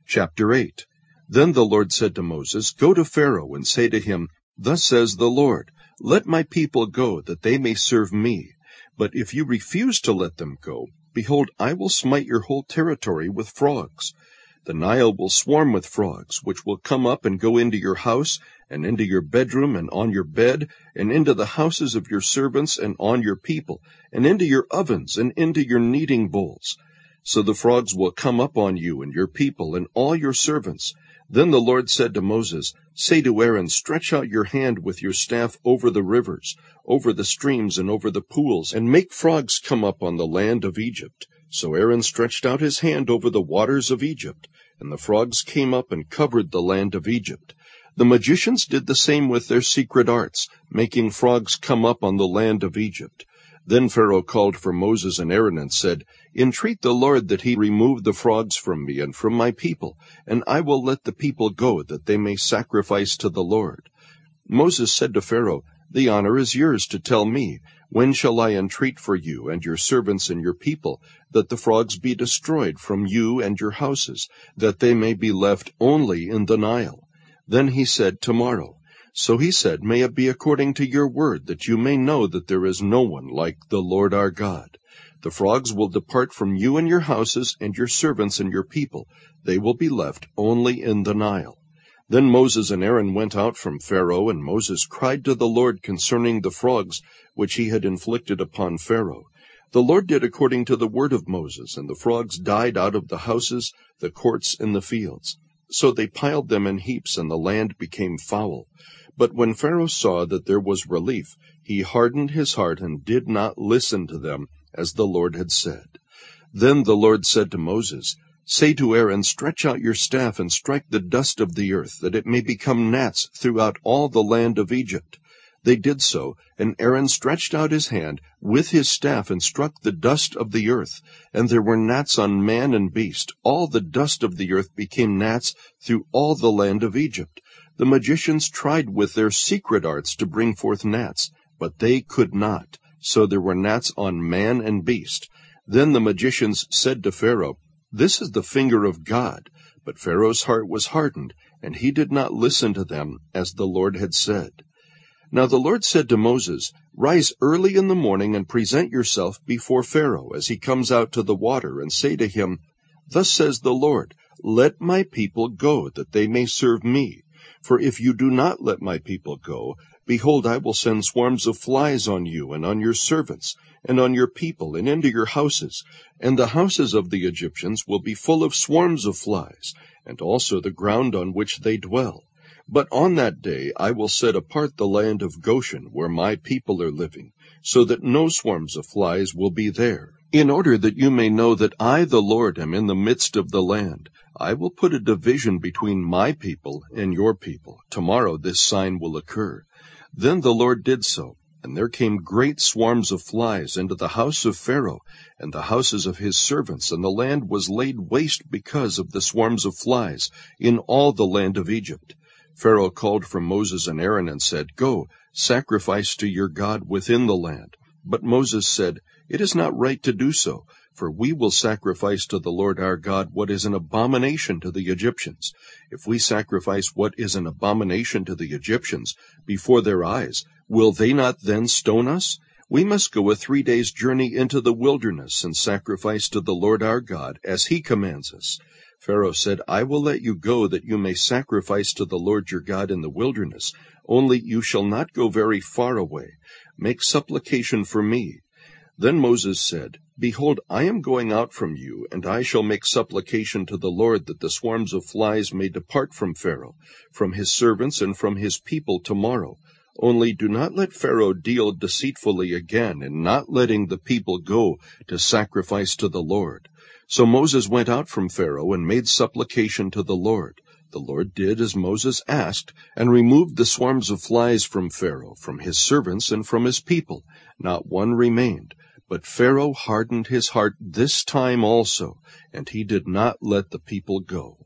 Chapter 8. Then the Lord said to Moses, Go to Pharaoh and say to him, Thus says the Lord, Let my people go, that they may serve me. But if you refuse to let them go, behold, I will smite your whole territory with frogs. The Nile will swarm with frogs, which will come up and go into your house, and into your bedroom, and on your bed, and into the houses of your servants, and on your people, and into your ovens, and into your kneading bowls. So the frogs will come up on you and your people and all your servants. Then the Lord said to Moses, Say to Aaron, Stretch out your hand with your staff over the rivers, over the streams, and over the pools, and make frogs come up on the land of Egypt. So Aaron stretched out his hand over the waters of Egypt, and the frogs came up and covered the land of Egypt. The magicians did the same with their secret arts, making frogs come up on the land of Egypt. Then Pharaoh called for Moses and Aaron and said, Entreat the Lord that he remove the frogs from me and from my people, and I will let the people go, that they may sacrifice to the Lord. Moses said to Pharaoh, The honor is yours to tell me, When shall I entreat for you and your servants and your people, that the frogs be destroyed from you and your houses, that they may be left only in the Nile? Then he said, Tomorrow. So he said, May it be according to your word, that you may know that there is no one like the Lord our God. The frogs will depart from you and your houses, and your servants and your people. They will be left only in the Nile. Then Moses and Aaron went out from Pharaoh, and Moses cried to the Lord concerning the frogs which he had inflicted upon Pharaoh. The Lord did according to the word of Moses, and the frogs died out of the houses, the courts, and the fields. So they piled them in heaps, and the land became foul. But when Pharaoh saw that there was relief, he hardened his heart and did not listen to them, as the Lord had said. Then the Lord said to Moses, Say to Aaron, Stretch out your staff and strike the dust of the earth, that it may become gnats throughout all the land of Egypt. They did so, and Aaron stretched out his hand with his staff and struck the dust of the earth, and there were gnats on man and beast. All the dust of the earth became gnats through all the land of Egypt. The magicians tried with their secret arts to bring forth gnats, but they could not. So there were gnats on man and beast. Then the magicians said to Pharaoh, This is the finger of God. But Pharaoh's heart was hardened, and he did not listen to them, as the Lord had said. Now the Lord said to Moses, Rise early in the morning and present yourself before Pharaoh as he comes out to the water, and say to him, Thus says the Lord, Let my people go, that they may serve me. For if you do not let my people go, behold, I will send swarms of flies on you and on your servants, and on your people, and into your houses. And the houses of the Egyptians will be full of swarms of flies, and also the ground on which they dwell. But on that day I will set apart the land of Goshen, where my people are living, so that no swarms of flies will be there. In order that you may know that I, the Lord, am in the midst of the land, I will put a division between my people and your people. Tomorrow this sign will occur. Then the Lord did so, and there came great swarms of flies into the house of Pharaoh and the houses of his servants, and the land was laid waste because of the swarms of flies in all the land of Egypt. Pharaoh called for Moses and Aaron and said, Go, sacrifice to your God within the land. But Moses said, It is not right to do so, for we will sacrifice to the Lord our God what is an abomination to the Egyptians. If we sacrifice what is an abomination to the Egyptians before their eyes, will they not then stone us? We must go a 3 days' journey into the wilderness and sacrifice to the Lord our God, as he commands us. Pharaoh said, I will let you go, that you may sacrifice to the Lord your God in the wilderness. Only you shall not go very far away. Make supplication for me. Then Moses said, Behold, I am going out from you, and I shall make supplication to the Lord, that the swarms of flies may depart from Pharaoh, from his servants, and from his people tomorrow. Only do not let Pharaoh deal deceitfully again, in not letting the people go to sacrifice to the Lord. So Moses went out from Pharaoh and made supplication to the Lord. The Lord did as Moses asked, and removed the swarms of flies from Pharaoh, from his servants, and from his people. Not one remained. But Pharaoh hardened his heart this time also, and he did not let the people go.